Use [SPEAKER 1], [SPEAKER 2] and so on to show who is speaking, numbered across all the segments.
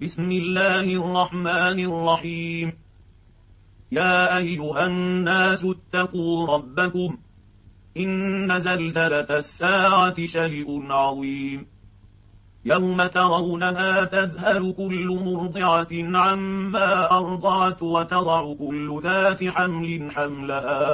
[SPEAKER 1] بسم الله الرحمن الرحيم. يا أيها الناس اتقوا ربكم، إن زلزلة الساعة شيء عظيم. يوم ترونها تذهل كل مرضعة عما أرضعت وتضع كل ذات حمل حملها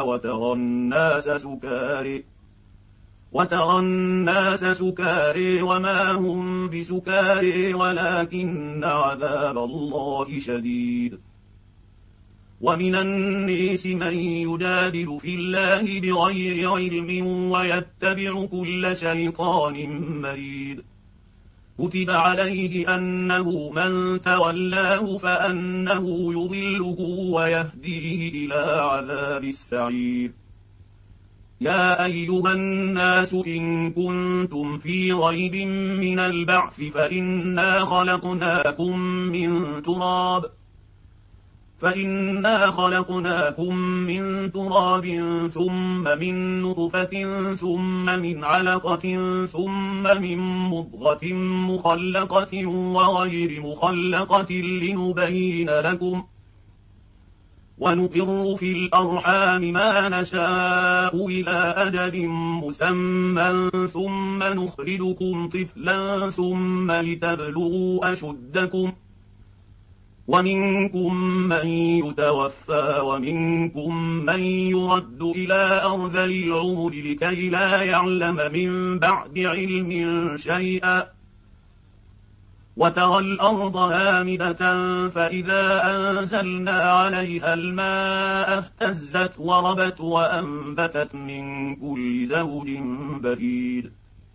[SPEAKER 1] وترى الناس سكاري وما هم بسكاري ولكن عذاب الله شديد. ومن الناس من يجادل في الله بغير علم ويتبع كل شيطان مريد. كتب عليه أنه من تولاه فأنه يضله ويهديه إلى عذاب السعير. يا أيها الناس إن كنتم في ريب من البعث فإنا خلقناكم من تراب ثم من نطفة ثم من علقة ثم من مضغة مخلقة وغير مخلقة لنبين لكم، ونقر في الأرحام ما نشاء إلى أجل مسمى ثم نخرجكم طفلا ثم لتبلغوا أشدكم، ومنكم من يتوفى ومنكم من يرد إلى أرذل العمر لكي لا يعلم من بعد علم شيئا. وترى الأرض هامدة فإذا أنزلنا عليها الماء اهتزت وربت وأنبتت من كل زوج بهيج.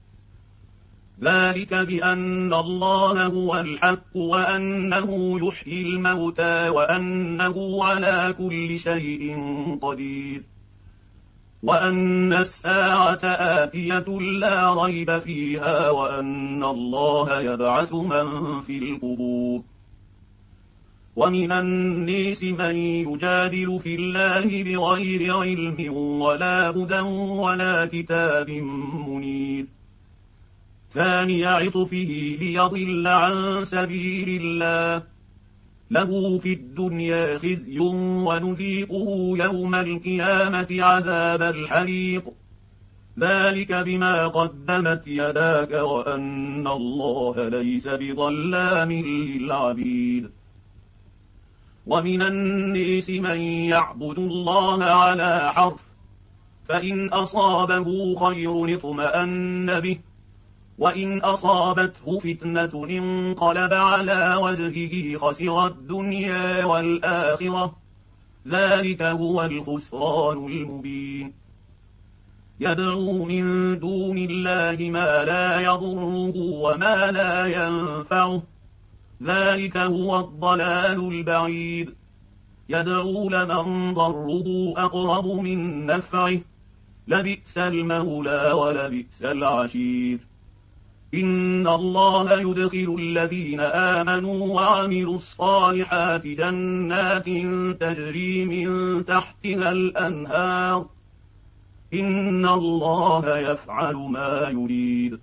[SPEAKER 1] ذلك بأن الله هو الحق وأنه يحيي الموتى وأنه على كل شيء قدير، وأن الساعة آتية لا ريب فيها وأن الله يبعث من في القبور. ومن الناس من يجادل في الله بغير علم ولا هدى ولا كتاب منير. ثاني عطفه ليضل عن سبيل الله، له في الدنيا خزي ونذيقه يوم القيامة عذاب الحريق. ذلك بما قدمت يداك وأن الله ليس بظلام للعبيد. ومن الناس من يعبد الله على حرف، فإن أصابه خير اطمأن به، وإن أصابته فتنة انقلب على وجهه خسر الدنيا والآخرة. ذلك هو الخسران المبين. يدعو من دون الله ما لا يضره وما لا ينفعه، ذلك هو الضلال البعيد. يدعو لمن ضره أقرب من نفعه، لبئس المولى ولبئس العشير. إن الله يدخل الذين آمنوا وعملوا الصالحات جنات تجري من تحتها الأنهار، إن الله يفعل ما يريد.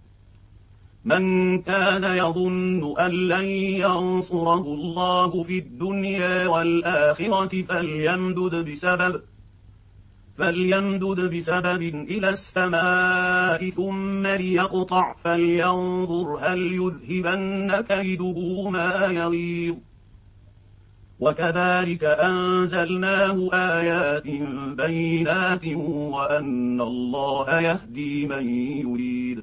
[SPEAKER 1] من كان يظن أن لن ينصره الله في الدنيا والآخرة فليمدد بسبب إلى السماء ثم ليقطع فلينظر هل يذهبن كيده ما يغيظ. وكذلك أنزلناه آيات بينات وأن الله يهدي من يريد.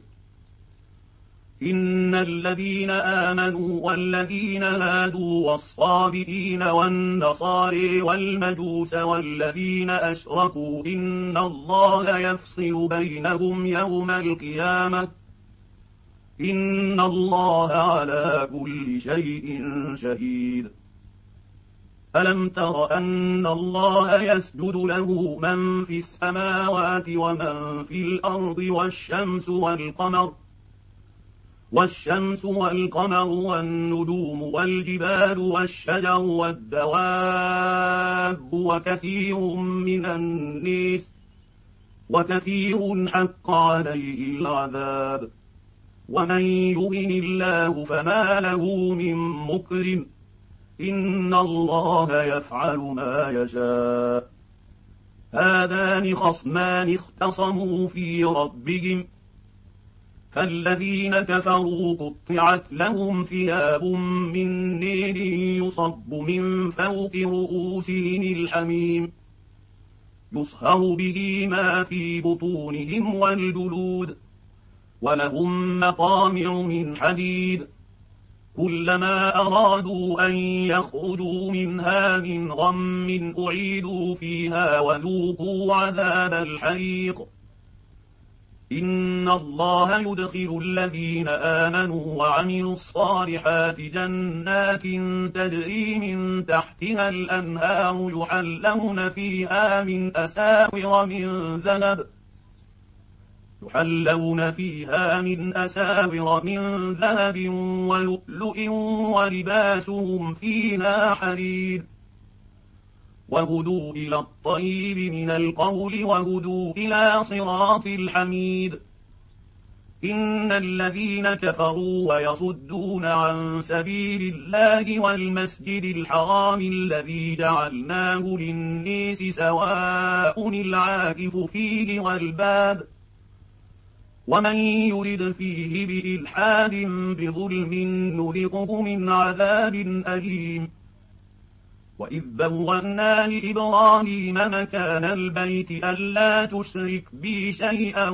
[SPEAKER 1] إن الذين آمنوا والذين هادوا والصابئين والنصارى والمجوس والذين أشركوا إن الله يفصل بينهم يوم القيامة، إن الله على كل شيء شهيد. ألم تر أن الله يسجد له من في السماوات ومن في الأرض والشمس والقمر والنجوم والجبال والشجر والدواب وكثير حق عليه العذاب. ومن يهن الله فما له من مكرم إن الله يفعل ما يشاء. هذان خصمان اختصموا في ربهم فالذين كفروا قطعت لهم ثياب من نير يصب من فوق رؤوسهم الحميم يصهر به ما في بطونهم والجلود ولهم مقامع من حديد كلما أرادوا أن يخرجوا منها من غم أعيدوا فيها وذوقوا عذاب الحريق. إن الله يدخل الذين آمنوا وعملوا الصالحات جنات تجري من تحتها الأنهار يحلون فيها من أساور من ذهب ولؤلؤ ولباسهم فيها حرير وهدوا إلى الطيب من القول وهدوا إلى صراط الحميد. إن الذين كفروا ويصدون عن سبيل الله والمسجد الحرام الذي جعلناه للناس سواء العاكف فيه والباد ومن يرد فيه بإلحاد بظلم نذقه من عذاب أليم. وإذ بوأنا لإبراهيم مكان البيت ألا تشرك بي شيئا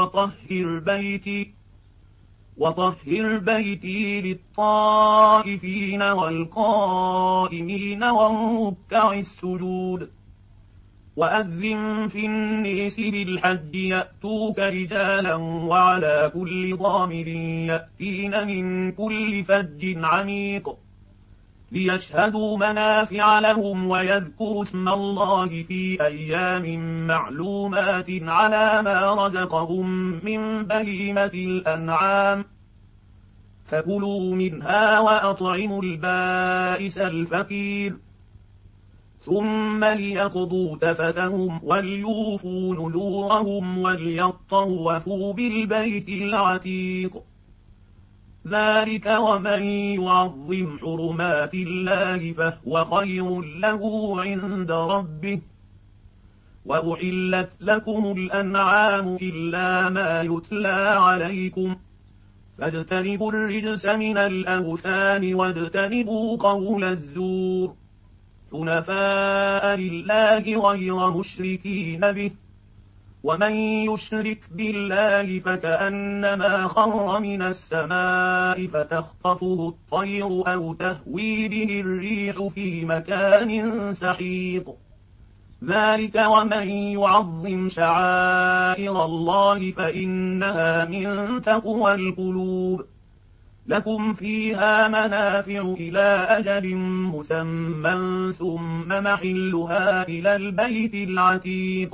[SPEAKER 1] وطهر بيتي للطائفين والقائمين والركع السجود. وأذن في الناس بالحج يأتوك رجالا وعلى كل ضامر يأتين من كل فج عميق ليشهدوا منافع لهم ويذكروا اسم الله في أيام معلومات على ما رزقهم من بهيمة الأنعام فكلوا منها وأطعموا البائس الفقير ثم ليقضوا تفثهم وليوفوا نذورهم وليطوفوا بالبيت العتيق. ذلك ومن يعظم حرمات الله فهو خير له عند ربه. وأحلت لكم الأنعام إلا ما يتلى عليكم فاجتنبوا الرجس من الأوثان واجتنبوا قول الزور حنفاء لله غير مشركين به. ومن يشرك بالله فكأنما خر من السماء فتخطفه الطير أو تهوي به الريح في مكان سحيق. ذلك ومن يعظم شعائر الله فإنها من تقوى القلوب. لكم فيها منافع إلى أجل مسمى ثم محلها إلى البيت العتيق.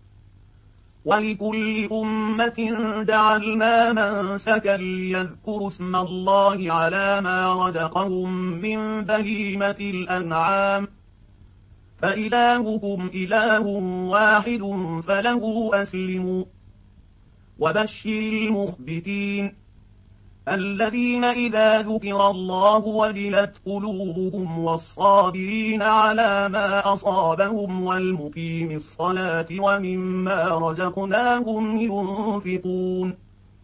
[SPEAKER 1] ولكل أمة جعلنا منسكا ليذكروا اسم الله على ما رزقهم من بهيمة الأنعام فإلهكم إله واحد فله أسلموا. وبشر المخبتين الذين إذا ذكر الله وجلت قلوبهم والصابرين على ما أصابهم والمقيم الصلاة ومما رزقناهم ينفقون.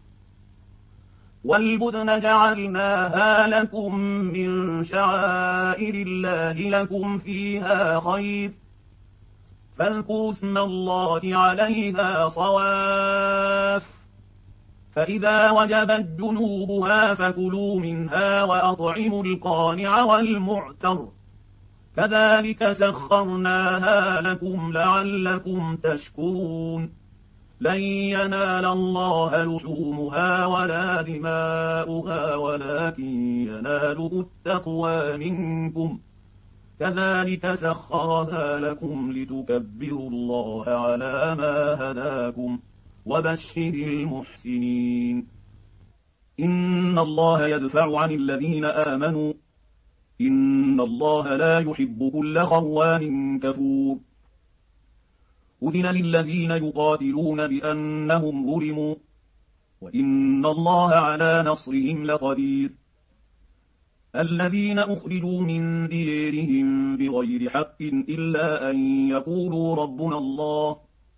[SPEAKER 1] والبدن جعلناها لكم من شعائر الله لكم فيها خير فاذكروا اسم الله عليها صواف. فإذا وجبت جنوبها فكلوا منها وأطعموا القانع والمعتر كذلك سخرناها لكم لعلكم تشكرون. لن ينال الله لحومها ولا دماؤها ولكن يناله التقوى منكم كذلك سخرها لكم لتكبروا الله على ما هداكم وبشر المحسنين. إن الله يدفع عن الذين آمنوا إن الله لا يحب كل خوان كفور. أذن للذين يقاتلون بأنهم ظلموا وإن الله على نصرهم لقدير. الذين أخرجوا من ديارهم بغير حق إلا أن يقولوا ربنا الله،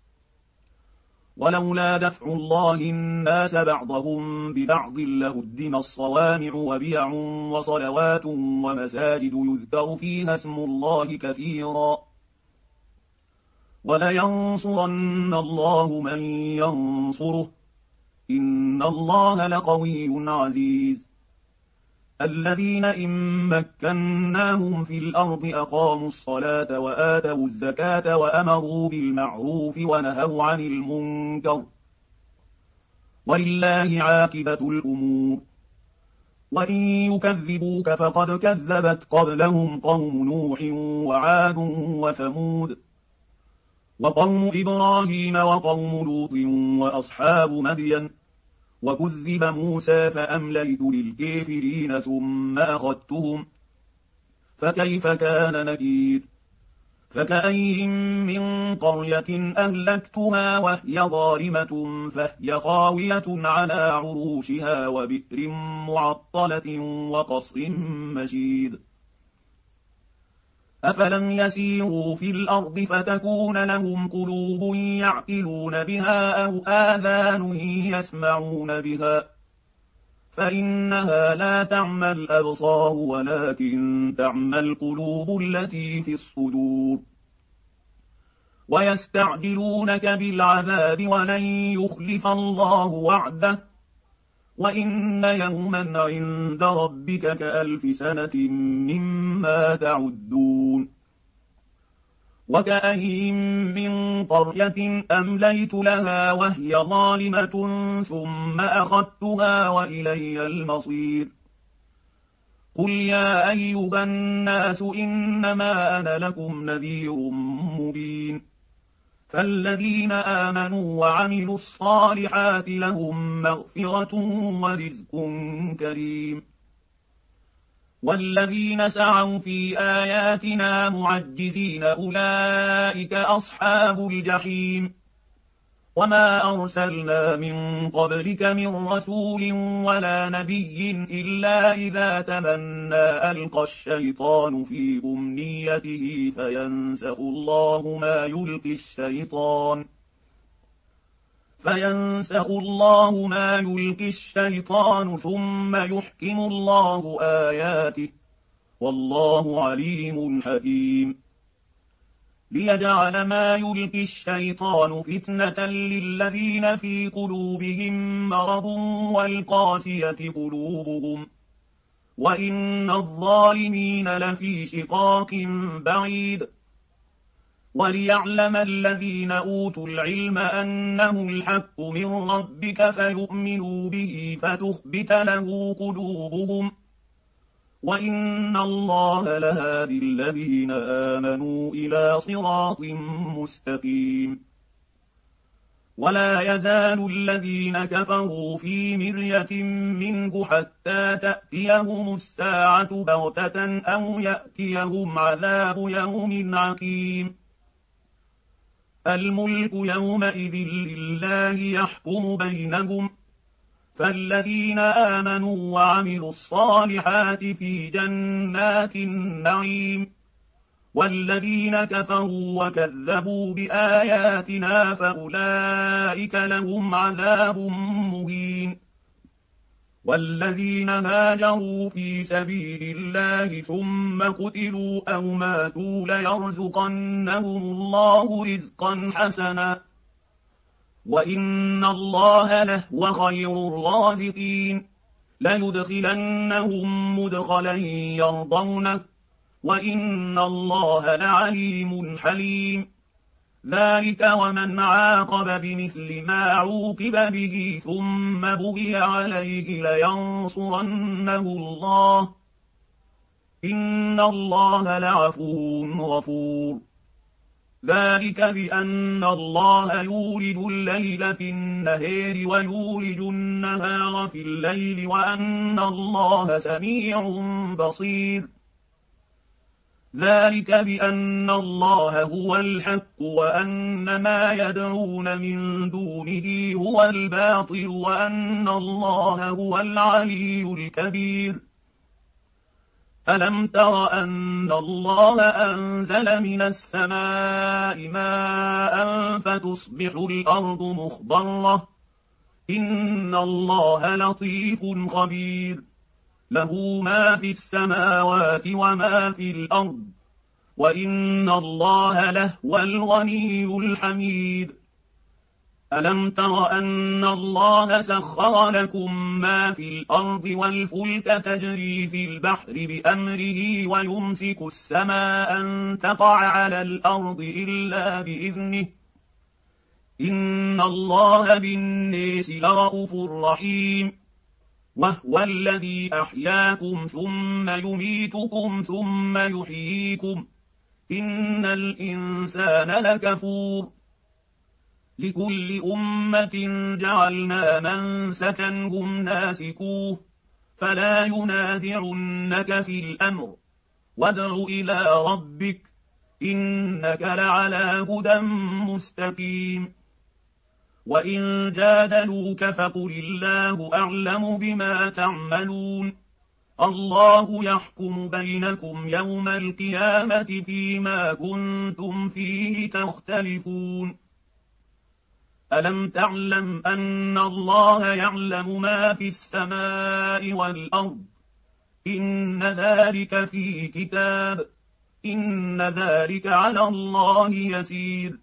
[SPEAKER 1] ولولا دفع الله الناس بعضهم ببعض لهدم الصوامع وبيع وصلوات ومساجد يذكر فيها اسم الله كثيرا، ولينصرن الله من ينصره، إن الله لقوي عزيز. الذين إن مكناهم في الأرض أقاموا الصلاة وآتوا الزكاة وأمروا بالمعروف ونهوا عن المنكر، ولله عاقبة الأمور. وإن يكذبوك فقد كذبت قبلهم قوم نوح وعاد وثمود وقوم إبراهيم وقوم لوط وأصحاب مدين، وكذب موسى فأمليت للكافرين ثم أخذتهم، فكيف كان نكير. فكأين من قرية أهلكتها وهي ظالمة فهي خاوية على عروشها وبئر معطلة وقصر مشيد. أفلم يسيروا في الأرض فتكون لهم قلوب يعقلون بها أو آذان يسمعون بها، فإنها لا تعمى الأبصار ولكن تعمى القلوب التي في الصدور. ويستعجلونك بالعذاب ولن يخلف الله وعده، وإن يوما عند ربك كألف سنة مما تعدون. وكأين من قرية أمليت لها وهي ظالمة ثم أخذتها وإلي المصير. قل يا أيها الناس إنما أنا لكم نذير مبين، فالذين آمنوا وعملوا الصالحات لهم مغفرة ورزق كريم، والذين سعوا في آياتنا معجزين أولئك أصحاب الجحيم. وما أرسلنا من قبلك من رسول ولا نبي إلا إذا تمنى ألقى الشيطان في أمنيته فينسخ الله ما يلقي الشيطان ثم يحكم الله آياته، والله عليم حكيم. ليجعل ما يلقي الشيطان فتنة للذين في قلوبهم مرض والقاسية قلوبهم، وإن الظالمين لفي شقاق بعيد. وليعلم الذين أوتوا العلم أنه الحق من ربك فيؤمنوا به فتخبت له قلوبهم، وإن الله لهادي الذين آمنوا إلى صراط مستقيم. ولا يزال الذين كفروا في مرية منه حتى تأتيهم الساعة بغتة أو يأتيهم عذاب يوم عقيم. الملك يومئذ لله يحكم بينهم، فالذين آمنوا وعملوا الصالحات في جنات النعيم، والذين كفروا وكذبوا بآياتنا فأولئك لهم عذاب مهين. والذين هاجروا في سبيل الله ثم قتلوا أو ماتوا ليرزقنهم الله رزقا حسنا، وإن الله لهو خير الرازقين. ليدخلنهم مدخلا يرضونه، وإن الله لعليم حليم. ذلك ومن عاقب بمثل ما عوقب به ثم بغي عليه لينصرنه الله، إن الله لعفو غفور. ذلك بأن الله يولج الليل في النهار ويولج النهار في الليل وأن الله سميع بصير. ذلك بأن الله هو الحق وأن ما يدعون من دونه هو الباطل وأن الله هو العلي الكبير. ألم تر أن الله أنزل من السماء ماء فتصبح الأرض مخضرة؟ إن الله لطيف خبير. له ما في السماوات وما في الأرض وإن الله لهو الغني الحميد. ألم تر أن الله سخر لكم ما في الأرض والفلك تجري في البحر بأمره ويمسك السماء أن تقع على الأرض إلا بإذنه إن الله بالناس لرءوف رحيم. وهو الذي أحياكم ثم يميتكم ثم يحييكم إن الإنسان لكفور. لكل أمة جعلنا منسكا هم ناسكوه فلا ينازعنك في الأمر وادع إلى ربك إنك لعلى هدى مستقيم. وإن جادلوك فقل الله أعلم بما تعملون الله يحكم بينكم يوم القيامة فيما كنتم فيه تختلفون. ألم تعلم أن الله يعلم ما في السماء والأرض إن ذلك في كتاب إن ذلك على الله يسير.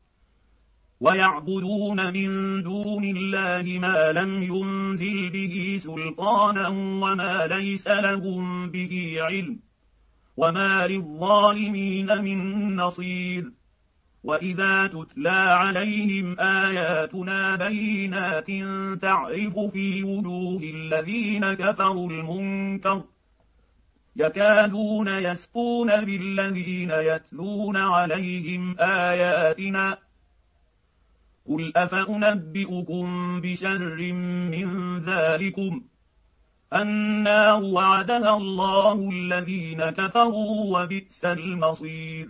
[SPEAKER 1] ويعبدون من دون الله ما لم ينزل به سلطانا وما ليس لهم به علم وما للظالمين من نصير. وإذا تتلى عليهم آياتنا بينات تعرف في وجوه الذين كفروا المنكر يكادون يسقون بالذين يتلون عليهم آياتنا قل أفأنبئكم بشر من ذلكم النار وعدها الله الذين كفروا وبئس المصير.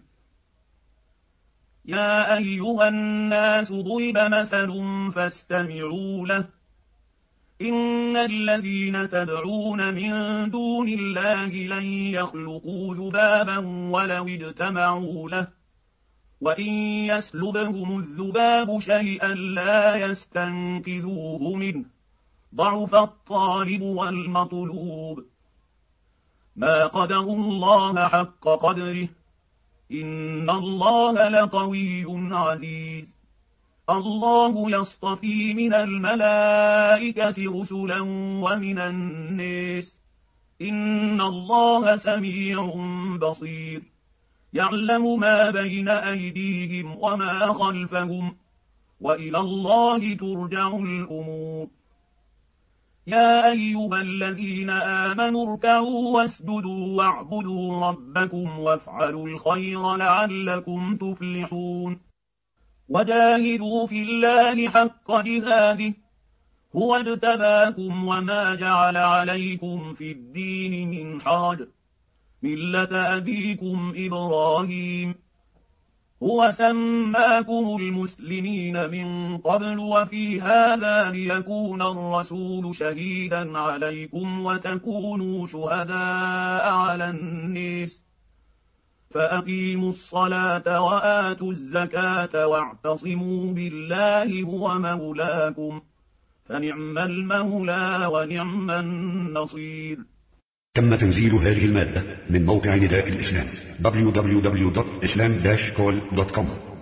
[SPEAKER 1] يا أيها الناس ضرب مثل فاستمعوا له إن الذين تدعون من دون الله لن يخلقوا ذبابا ولو اجتمعوا له وإن يسلبهم الذباب شيئا لا يستنقذوه منه ضعف الطالب والمطلوب. ما قدروا الله حق قدره إن الله لقوي عزيز. الله يصطفي من الملائكة رسلا ومن الناس إن الله سميع بصير يعلم ما بين أيديهم وما خلفهم وإلى الله ترجع الأمور. يا أيها الذين آمنوا اركعوا واسجدوا واعبدوا ربكم وافعلوا الخير لعلكم تفلحون. وجاهدوا في الله حق جهاده هو اجتباكم وما جعل عليكم في الدين من حرج ملة أبيكم إبراهيم هو سماكم المسلمين من قبل وفي هذا ليكون الرسول شهيدا عليكم وتكونوا شهداء على الناس فأقيموا الصلاة وآتوا الزكاة واعتصموا بالله هو مولاكم فنعم المولى ونعم النصير.
[SPEAKER 2] تم تنزيل هذه المادة من موقع نداء الإسلام www.islam-call.com